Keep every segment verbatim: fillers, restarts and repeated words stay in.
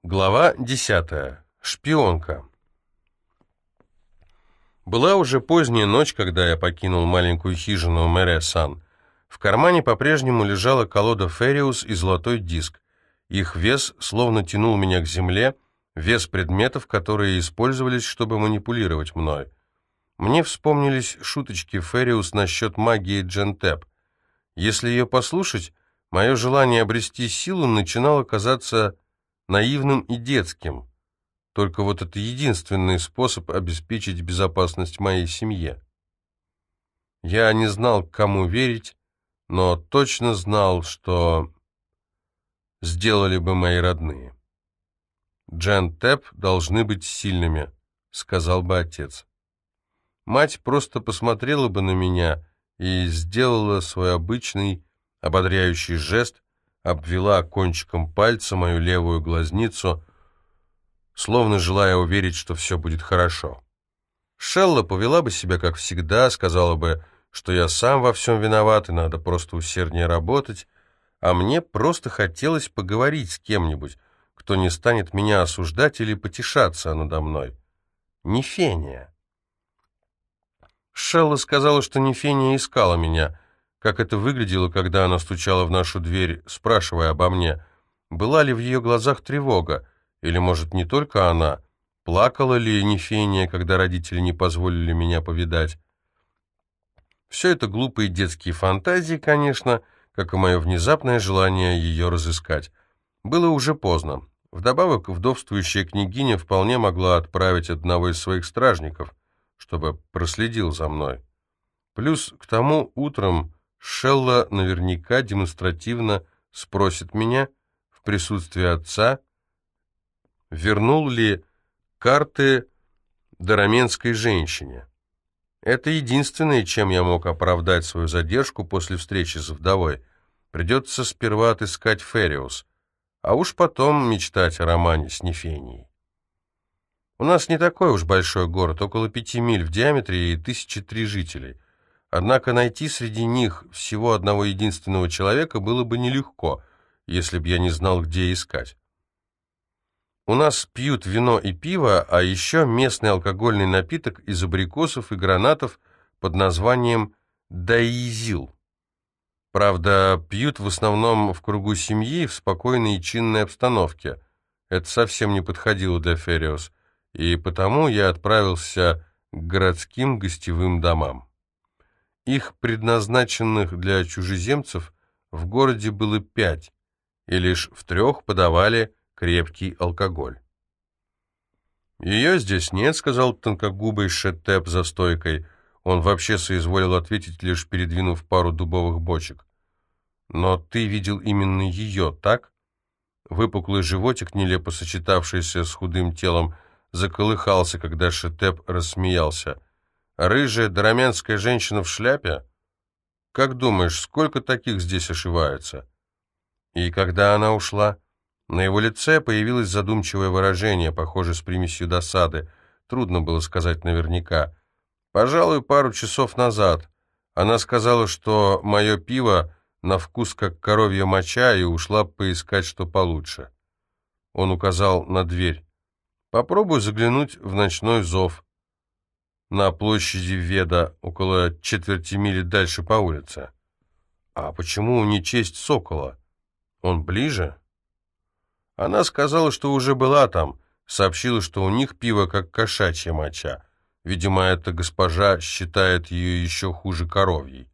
Глава десятая. Шпионка. Была уже поздняя ночь, когда я покинул маленькую хижину Мэре-сан. В кармане по-прежнему лежала колода Фериус и золотой диск. Их вес словно тянул меня к земле, вес предметов, которые использовались, чтобы манипулировать мной. Мне вспомнились шуточки Фериус насчет магии Джентеп. Если ее послушать, мое желание обрести силу начинало казаться наивным и детским. Только вот это единственный способ обеспечить безопасность моей семье. Я не знал, кому верить, но точно знал, что сделали бы мои родные. «Джентеп должны быть сильными», — сказал бы отец. Мать просто посмотрела бы на меня и сделала свой обычный ободряющий жест, обвела кончиком пальца мою левую глазницу, словно желая уверить, что все будет хорошо. Шелла повела бы себя как всегда, сказала бы, что я сам во всем виноват и надо просто усерднее работать, а мне просто хотелось поговорить с кем-нибудь, кто не станет меня осуждать или потешаться надо мной. Не Фения. Шелла сказала, что не Фения искала меня, как это выглядело, когда она стучала в нашу дверь, спрашивая обо мне, была ли в ее глазах тревога, или, может, не только она, плакала ли Нефения, когда родители не позволили меня повидать. Все это глупые детские фантазии, конечно, как и мое внезапное желание ее разыскать. Было уже поздно. Вдобавок, вдовствующая княгиня вполне могла отправить одного из своих стражников, чтобы проследил за мной. Плюс к тому утром Шелла наверняка демонстративно спросит меня в присутствии отца, вернул ли карты дараменской женщине. Это единственное, чем я мог оправдать свою задержку после встречи с вдовой. Придется сперва отыскать Фериус, а уж потом мечтать о романе с Нефенией. У нас не такой уж большой город, около пяти миль в диаметре и тысячи три жителей. Однако найти среди них всего одного единственного человека было бы нелегко, если б я не знал, где искать. У нас пьют вино и пиво, а еще местный алкогольный напиток из абрикосов и гранатов под названием даизил. Правда, пьют в основном в кругу семьи, в спокойной и чинной обстановке. Это совсем не подходило для Фериус, и потому я отправился к городским гостевым домам. Их, предназначенных для чужеземцев, в городе было пять, и лишь в трех подавали крепкий алкоголь. «Ее здесь нет», — сказал тонкогубый Шетеп за стойкой. Он вообще соизволил ответить, лишь передвинув пару дубовых бочек. «Но ты видел именно ее, так?» Выпуклый животик, нелепо сочетавшийся с худым телом, заколыхался, когда Шетеп рассмеялся. «Рыжая дараменская женщина в шляпе? Как думаешь, сколько таких здесь ошиваются?» И когда она ушла, на его лице появилось задумчивое выражение, похоже, с примесью досады. Трудно было сказать наверняка. Пожалуй, пару часов назад. Она сказала, что мое пиво на вкус как коровья моча, и ушла поискать что получше. Он указал на дверь. «Попробуй заглянуть в ночной зов на площади Веда, около четверти мили дальше по улице». «А почему не честь Сокола? Он ближе?» Она сказала, что уже была там, сообщила, что у них пиво как кошачья моча. Видимо, эта госпожа считает ее еще хуже коровьей.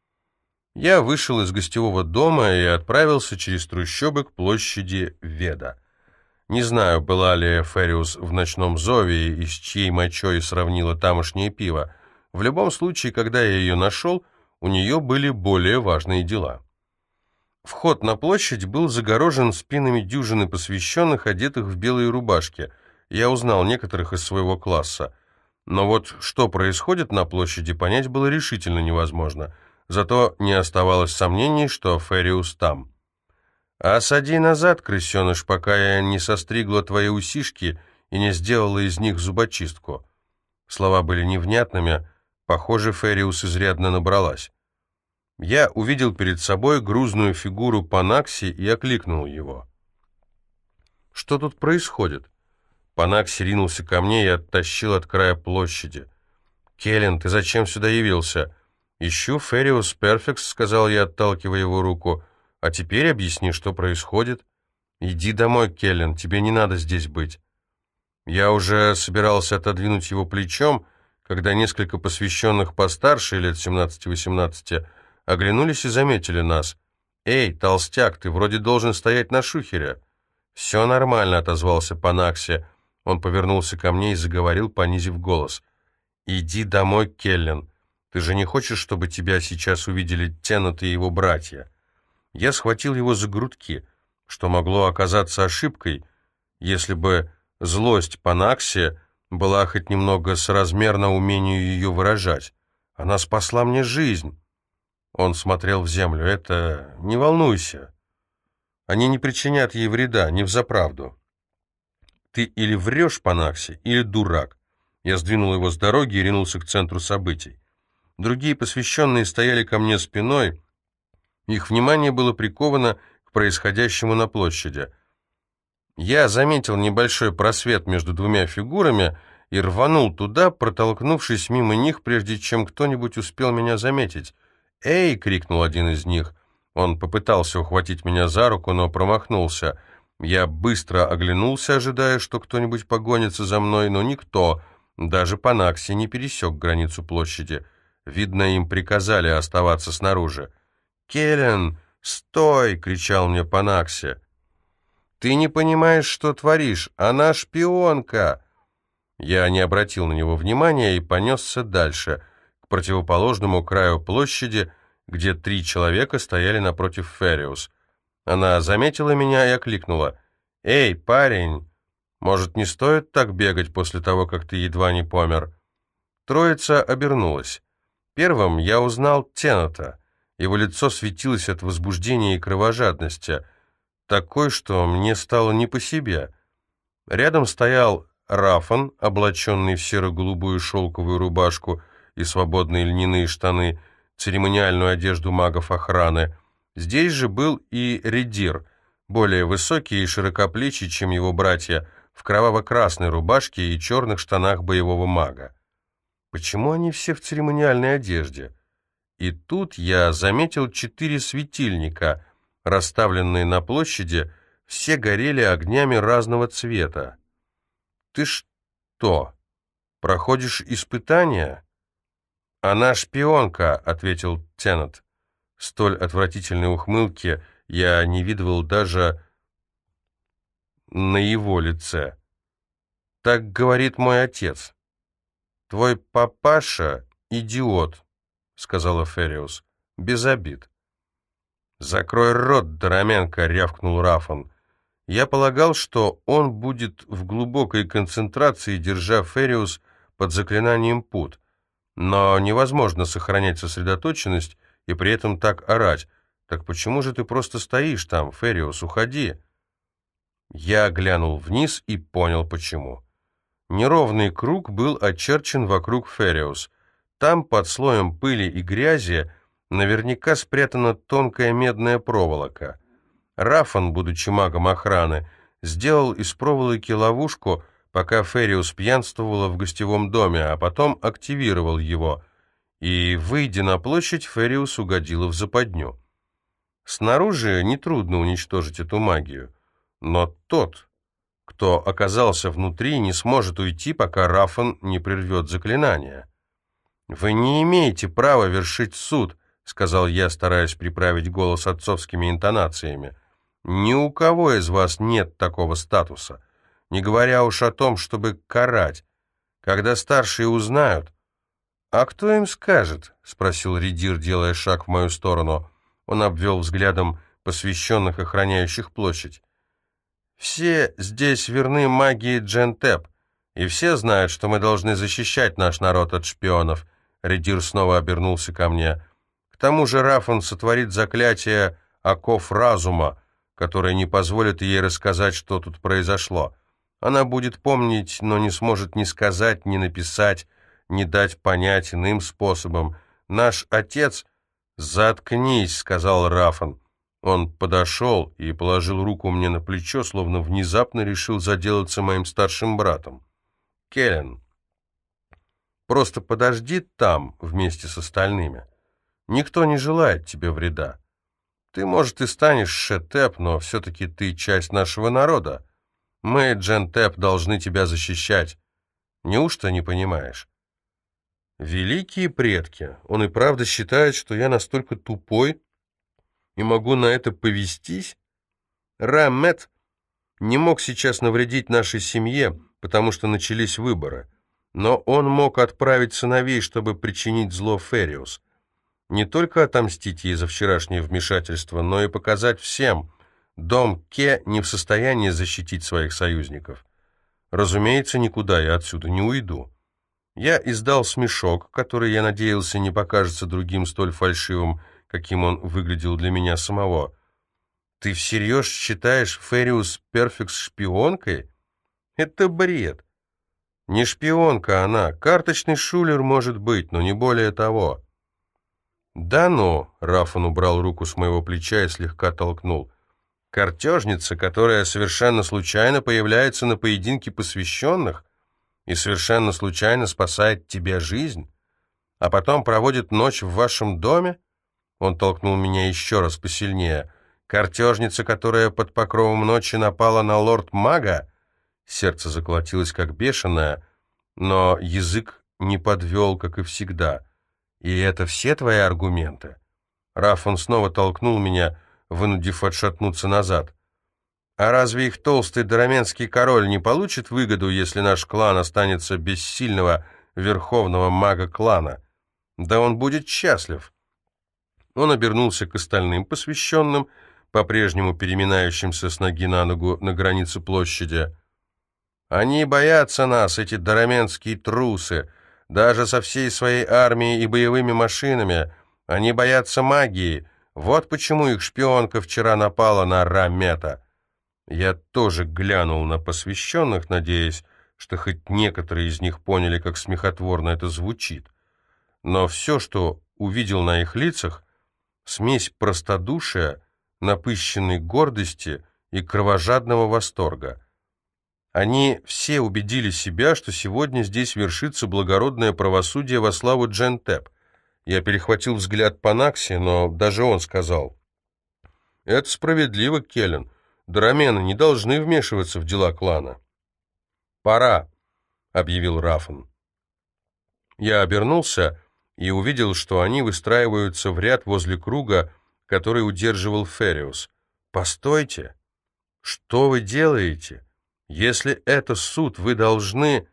Я вышел из гостевого дома и отправился через трущобы к площади Веда. Не знаю, была ли Фериус в ночном зове и с чьей мочой сравнила тамошнее пиво. В любом случае, когда я ее нашел, у нее были более важные дела. Вход на площадь был загорожен спинами дюжины посвященных, одетых в белые рубашки. Я узнал некоторых из своего класса. Но вот что происходит на площади, понять было решительно невозможно. Зато не оставалось сомнений, что Фериус там. «А сади назад, крысеныш, пока я не состригла твои усишки и не сделала из них зубочистку». Слова были невнятными, похоже, Фериус изрядно набралась. Я увидел перед собой грузную фигуру Панакси и окликнул его. Что тут происходит?» Панакси ринулся ко мне и оттащил от края площади. «Келлен, ты зачем сюда явился?» «Ищу Фериус Перфекс», — сказал я, отталкивая его руку. «А теперь объясни, что происходит». «Иди домой, Келлен, тебе не надо здесь быть». Я уже собирался отодвинуть его плечом, когда несколько посвященных постарше, лет семнадцати-восемнадцати, оглянулись и заметили нас. «Эй, толстяк, ты вроде должен стоять на шухере». «Все нормально», — отозвался Панакси. Он повернулся ко мне и заговорил, понизив голос. «Иди домой, Келлен. Ты же не хочешь, чтобы тебя сейчас увидели Теннет и его братья?» Я схватил его за грудки, что могло оказаться ошибкой, если бы злость Панакси была хоть немного соразмерна умению ее выражать. «Она спасла мне жизнь». Он смотрел в землю. «Это... Не волнуйся. Они не причинят ей вреда, не взаправду. Ты или врешь, Панакси, или дурак». Я сдвинул его с дороги и ринулся к центру событий. Другие посвященные стояли ко мне спиной. Их внимание было приковано к происходящему на площади. Я заметил небольшой просвет между двумя фигурами и рванул туда, протолкнувшись мимо них, прежде чем кто-нибудь успел меня заметить. «Эй!» — крикнул один из них. Он попытался ухватить меня за руку, но промахнулся. Я быстро оглянулся, ожидая, что кто-нибудь погонится за мной, но никто, даже Панакси, не пересек границу площади. Видно, им приказали оставаться снаружи. «Келлен, стой!» — кричал мне Панакси. «Ты не понимаешь, что творишь! Она шпионка!» Я не обратил на него внимания и понесся дальше, к противоположному краю площади, где три человека стояли напротив Фериус. Она заметила меня и окликнула. «Эй, парень, может, не стоит так бегать после того, как ты едва не помер?» Троица обернулась. Первым я узнал Теннета. Его лицо светилось от возбуждения и кровожадности, такой, что мне стало не по себе. Рядом стоял Рафан, облаченный в серо-голубую шелковую рубашку и свободные льняные штаны, церемониальную одежду магов охраны. Здесь же был и Редир, более высокий и широкоплечий, чем его братья, в кроваво-красной рубашке и черных штанах боевого мага. Почему они все в церемониальной одежде? И тут я заметил четыре светильника, расставленные на площади, все горели огнями разного цвета. «Ты что, проходишь испытания?» «Она шпионка», — ответил Теннет. Столь отвратительной ухмылки я не видывал даже на его лице. «Так говорит мой отец». «Твой папаша — идиот», — сказала Фериус, — «без обид». «Закрой рот, Дороменко», — рявкнул Рафан. Я полагал, что он будет в глубокой концентрации, держа Фериус под заклинанием пут. Но невозможно сохранять сосредоточенность и при этом так орать. «Так почему же ты просто стоишь там, Фериус, уходи?» Я глянул вниз и понял, почему. Неровный круг был очерчен вокруг Фериус. Там, под слоем пыли и грязи, наверняка спрятана тонкая медная проволока. Рафан, будучи магом охраны, сделал из проволоки ловушку, пока Фериус пьянствовала в гостевом доме, а потом активировал его, и, выйдя на площадь, Фериус угодила в западню. Снаружи нетрудно уничтожить эту магию, но тот, кто оказался внутри, не сможет уйти, пока Рафан не прервет заклинание. «Вы не имеете права вершить суд», — сказал я, стараясь приправить голос отцовскими интонациями. «Ни у кого из вас нет такого статуса, не говоря уж о том, чтобы карать. Когда старшие узнают...» «А кто им скажет?» — спросил Редир, делая шаг в мою сторону. Он обвел взглядом посвященных, охраняющих площадь. «Все здесь верны магии Джентеп, и все знают, что мы должны защищать наш народ от шпионов». Редир снова обернулся ко мне. «К тому же Рафан сотворит заклятие оков разума, которое не позволит ей рассказать, что тут произошло. Она будет помнить, но не сможет ни сказать, ни написать, ни дать понять иным способом. Наш отец...» «Заткнись», — сказал Рафан. Он подошел и положил руку мне на плечо, словно внезапно решил заделаться моим старшим братом. «Келлен, просто подожди там вместе с остальными. Никто не желает тебе вреда. Ты, может, и станешь Шетеп, но все-таки ты часть нашего народа. Мы, Джентеп, должны тебя защищать. Неужто не понимаешь?» Великие предки, он и правда считает, что я настолько тупой и могу на это повестись? Ра-Мет не мог сейчас навредить нашей семье, потому что начались выборы. Но он мог отправить сыновей, чтобы причинить зло Фериус. Не только отомстить ей за вчерашнее вмешательство, но и показать всем, дом Ке не в состоянии защитить своих союзников. Разумеется, никуда я отсюда не уйду. Я издал смешок, который, я надеялся, не покажется другим столь фальшивым, каким он выглядел для меня самого. «Ты всерьез считаешь Фериус Перфекс шпионкой? Это бред. Не шпионка она, карточный шулер может быть, но не более того». «Да ну!» — Рафон убрал руку с моего плеча и слегка толкнул. «Картежница, которая совершенно случайно появляется на поединке посвященных и совершенно случайно спасает тебе жизнь, а потом проводит ночь в вашем доме?» Он толкнул меня еще раз посильнее. «Картежница, которая под покровом ночи напала на лорд-мага?» Сердце заколотилось как бешеное, но язык не подвел, как и всегда. «И это все твои аргументы?» Рафон снова толкнул меня, вынудив отшатнуться назад. «А разве их толстый дараменский король не получит выгоду, если наш клан останется без сильного верховного мага клана? Да он будет счастлив!» Он обернулся к остальным посвященным, по-прежнему переминающимся с ноги на ногу на границе площади. «Они боятся нас, эти дараменские трусы, даже со всей своей армией и боевыми машинами. Они боятся магии. Вот почему их шпионка вчера напала на Ра-Мета». Я тоже глянул на посвященных, надеясь, что хоть некоторые из них поняли, как смехотворно это звучит. Но все, что увидел на их лицах, смесь простодушия, напыщенной гордости и кровожадного восторга. Они все убедили себя, что сегодня здесь вершится благородное правосудие во славу Джентеп. Я перехватил взгляд Панакси, но даже он сказал: «Это справедливо, Келлен. Дарамены не должны вмешиваться в дела клана». «Пора», — объявил Рафон. Я обернулся и увидел, что они выстраиваются в ряд возле круга, который удерживал Фериус. «Постойте! Что вы делаете? Если это суд, вы должны...»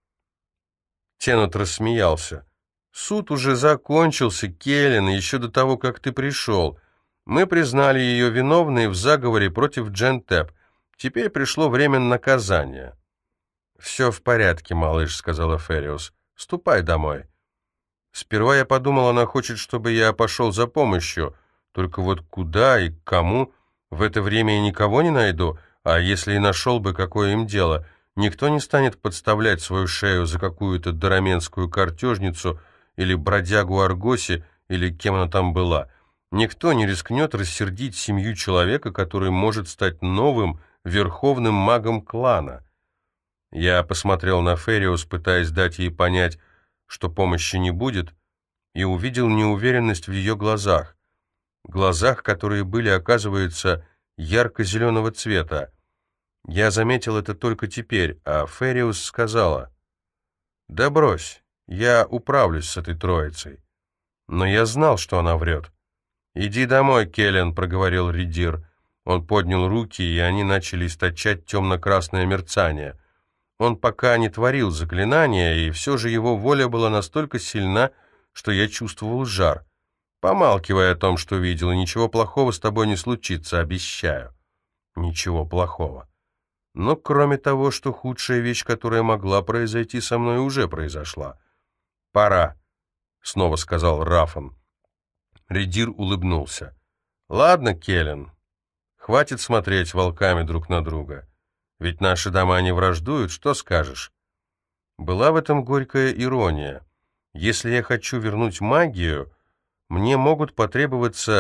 Теннет рассмеялся. «Суд уже закончился, Келлен, еще до того, как ты пришел. Мы признали ее виновной в заговоре против Джентеп. Теперь пришло время наказания». «Все в порядке, малыш», — сказала Фериус. «Ступай домой». Сперва я подумал, она хочет, чтобы я пошел за помощью. Только вот куда и к кому? В это время я никого не найду, а если и нашел бы, какое им дело? Никто не станет подставлять свою шею за какую-то дараменскую картежницу или бродягу Аргоси, или кем она там была. Никто не рискнет рассердить семью человека, который может стать новым верховным магом клана. Я посмотрел на Фериус, пытаясь дать ей понять, что помощи не будет, и увидел неуверенность в ее глазах. Глазах, которые были, оказывается, ярко-зеленого цвета. Я заметил это только теперь, а Фериус сказала: «Да брось, я управлюсь с этой троицей». Но я знал, что она врет. «Иди домой, Келлен», — проговорил Ридир. Он поднял руки, и они начали источать темно-красное мерцание. Он пока не творил заклинания, и все же его воля была настолько сильна, что я чувствовал жар. «Помалкивай о том, что видел, и ничего плохого с тобой не случится, обещаю». Ничего плохого. Но кроме того, что худшая вещь, которая могла произойти со мной, уже произошла. «Пора», — снова сказал Рафон. Ридир улыбнулся. «Ладно, Келлен, хватит смотреть волками друг на друга. Ведь наши дома не враждуют, что скажешь?» Была в этом горькая ирония. Если я хочу вернуть магию, мне могут потребоваться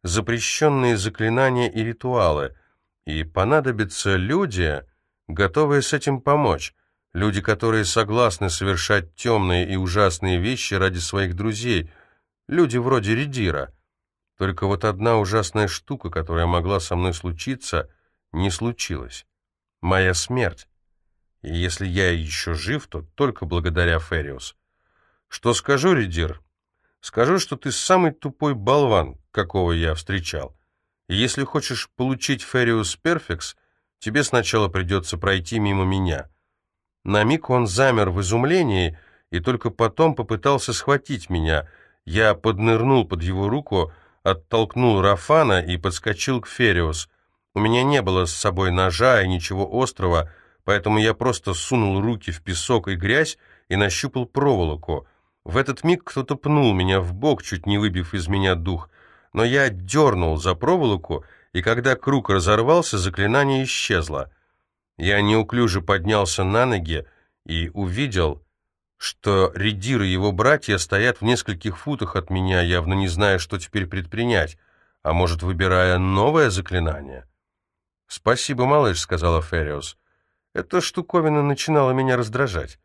запрещенные заклинания и ритуалы, и понадобятся люди, готовые с этим помочь, люди, которые согласны совершать темные и ужасные вещи ради своих друзей, люди вроде Редира. Только вот одна ужасная штука, которая могла со мной случиться, не случилась. Моя смерть. И если я еще жив, то только благодаря Фериус. Что скажу, Редир? Скажу, что ты самый тупой болван, какого я встречал. И если хочешь получить Фериус Перфекс, тебе сначала придется пройти мимо меня. На миг он замер в изумлении и только потом попытался схватить меня. Я поднырнул под его руку, оттолкнул Рафана и подскочил к Фериус. У меня не было с собой ножа и ничего острого, поэтому я просто сунул руки в песок и грязь и нащупал проволоку. В этот миг кто-то пнул меня в бок, чуть не выбив из меня дух, но я дернул за проволоку, и когда круг разорвался, заклинание исчезло. Я неуклюже поднялся на ноги и увидел, что Редир и его братья стоят в нескольких футах от меня, явно не зная, что теперь предпринять, а может, выбирая новое заклинание. «Спасибо, малыш», — сказала Фериус. «Эта штуковина начинала меня раздражать».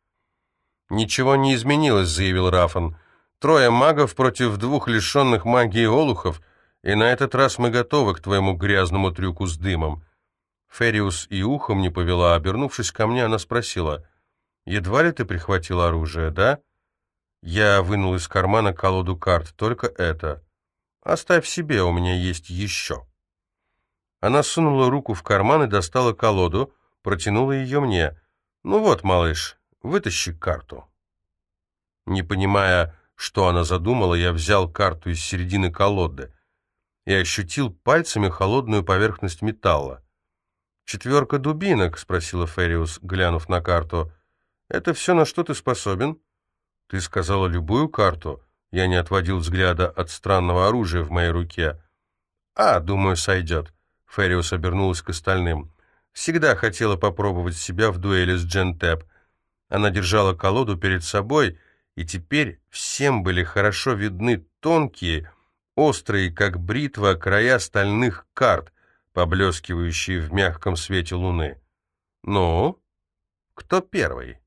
«Ничего не изменилось», — заявил Рафан. «Трое магов против двух лишенных магии олухов, и на этот раз мы готовы к твоему грязному трюку с дымом». Фериус и ухом не повела. Обернувшись ко мне, она спросила: «Едва ли ты прихватил оружие, да?» Я вынул из кармана колоду карт. «Только это. Оставь себе, у меня есть еще». Она сунула руку в карман и достала колоду, протянула ее мне. «Ну вот, малыш, вытащи карту». Не понимая, что она задумала, я взял карту из середины колоды и ощутил пальцами холодную поверхность металла. «Четверка дубинок?» — спросила Фериус, глянув на карту. «Это все, на что ты способен?» «Ты сказала любую карту?» Я не отводил взгляда от странного оружия в моей руке. «А, думаю, сойдет». Фериус обернулась к остальным. «Всегда хотела попробовать себя в дуэли с Джентеп». Она держала колоду перед собой, и теперь всем были хорошо видны тонкие, острые, как бритва, края стальных карт, поблескивающие в мягком свете луны. «Ну, кто первый?»